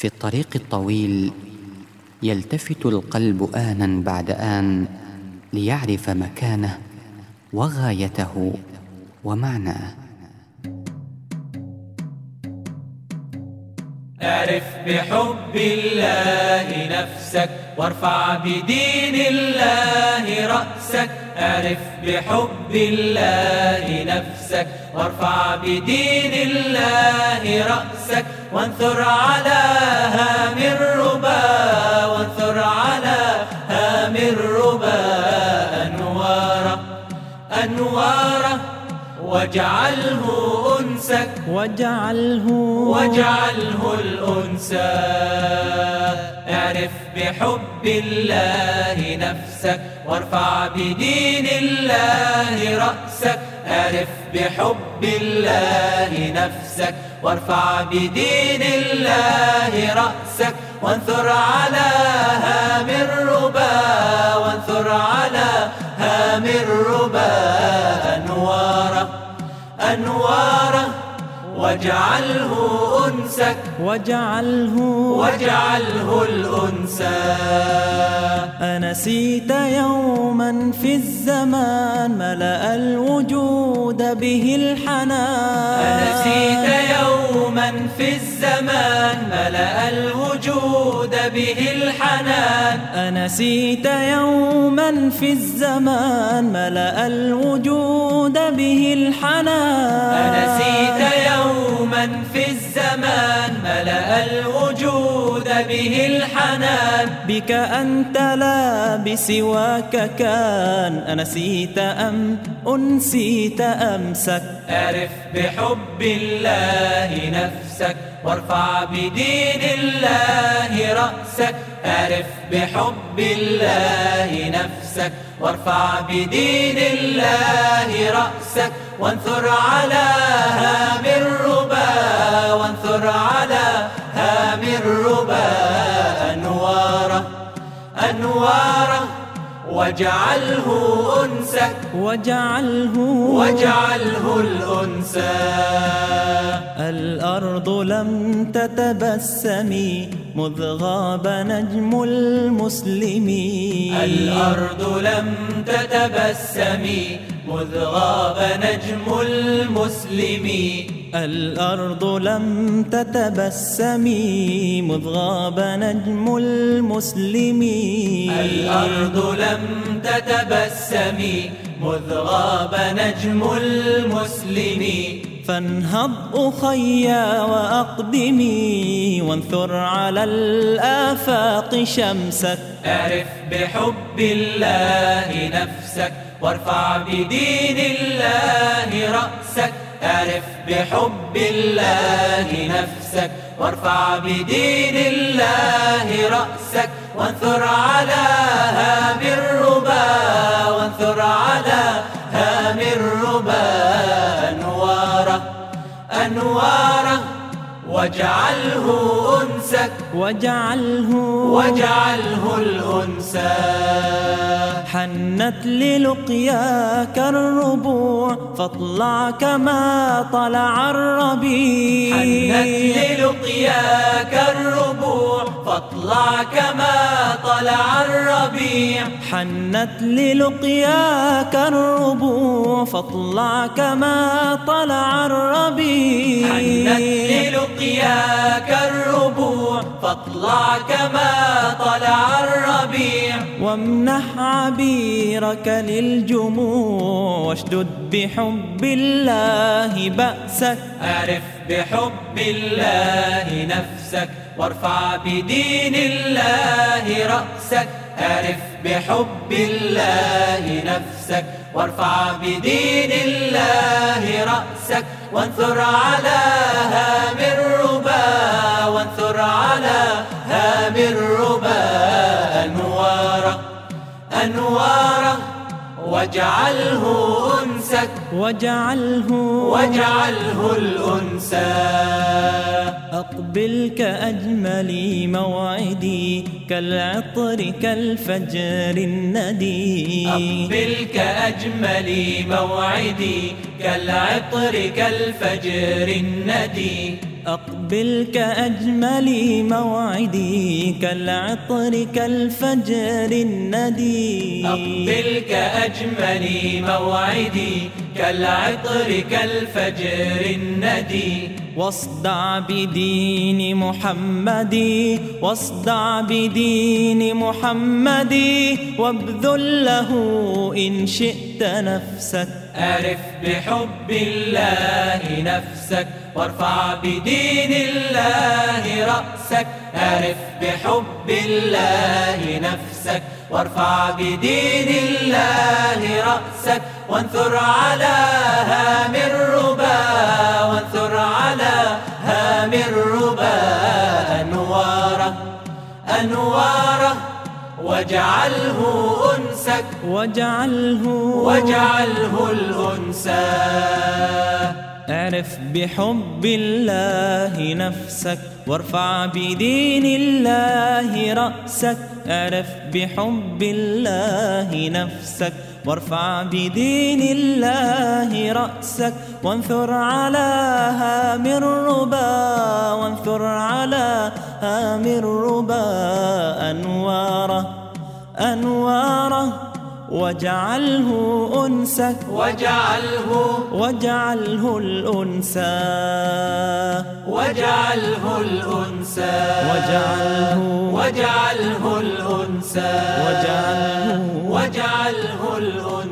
في الطريق الطويل يلتفت القلب آنا بعد آن ليعرف مكانه وغايته ومعناه. اعرف بحب الله نفسك وارفع بدين الله رأسك. اعرف بحب الله نفسك وارفع بدين الله رأسك. وانثر على هام الربا وانثر على هام الربا أنواره أنواره واجعله أنسك واجعله الأنسى. اعرف بحب الله نفسك وارفع بدين الله رأسك. اعرف بحب الله نفسك وارفع بدين الله رأسك. وانثر على هام الربا وانثر على هام الربا أنواره أنواره واجعله أنسك واجعله الأنسى. أنسيت يوما في الزمان ملأ الوجود به الحنان. أنسيت يوما في الزمان ملأ الوجود به الحنان. أنسيت يوما في الزمان ملأ الوجود به الحنان. أنسيت يوما في الزمان ملأ الوجود به الحنان. بك أنت لا بسواك كان. أنسيت أم أنسيت أمسك. اعرف بحب الله نفسك وارفع بدين الله رأسك. اعرف بحب الله نفسك وارفع بدين الله رأسك. وانثر على هام الربا وانثر على هام الربا أنواره أنواره واجعله أنسك واجعله الأنسى. الأرض لم تتبسمي مذ غاب نجم المسلمين. الأرض لم تتبسمي مذ غاب نجم المسلمين. الأرض لم تتبسمي مذ غاب نجم المسلمين. الأرض لم تتبسمي مذ غاب نجم المسلمين. فانهض أخيا وأقدمي وانثر على الآفاق شمسك. اعرف بحب الله نفسك وارفع بدين الله رأسك. اعرف بحب الله نفسك وارفع بدين الله رأسك. وانثر على هام الربا وانثر على هام الربا أنواره أنواره واجعله أنسك واجعله الأنسى. حنت للقياك الربوع فاطلع كما طلع الربيع. حنت للقياك الربوع فاطلع كما طلع الربيع. حنت للقياك الربوع فاطلع كما طلع الربيع. حنت للقياك الربوع فاطلع كما طلع الربيع. وامنح عبيرك للجموع واشدد بحب الله بأسك. اعرف بحب الله نفسك وارفع بدين الله رأسك. اعرف بحب الله نفسك وارفع بدين الله رأسك. وانثر على هام الربا وانثر على هام الربا أنواره أنواره واجعله أنسك واجعله الأنسى. أقبل كأجمل موعدي كالعطر كالفجر الندي. أقبل كأجمل موعدي كالعطر كالفجر الندي. أقبل كأجمل موعدي كالعطر كالفجر الندي. أقبل كأجمل موعدي كالعطر كالفجر الندي. واصدع بدين محمد واصدع بدين محمد وابذل له إن شئت نفسك. أعرف بحب الله نفسك وارفع بدين الله رأسك. أعرف بحب الله نفسك وارفع بدين الله رأسك. وانثر على هام الربا وانثر على هام الربا أنواره أنواره واجعله أنسك واجعله الأنسى. اعرف بحب الله نفسك وارفع بدين الله رأسك. اعرف بحب الله نفسك وارفع بدين الله رأسك. وانثر على هام الربا وانثر على هام الربا أنواره أنواره واجعله أنسك واجعله الأنسى واجعله الأنسى واجعله الأنسى واجعله واجعله الأنسى.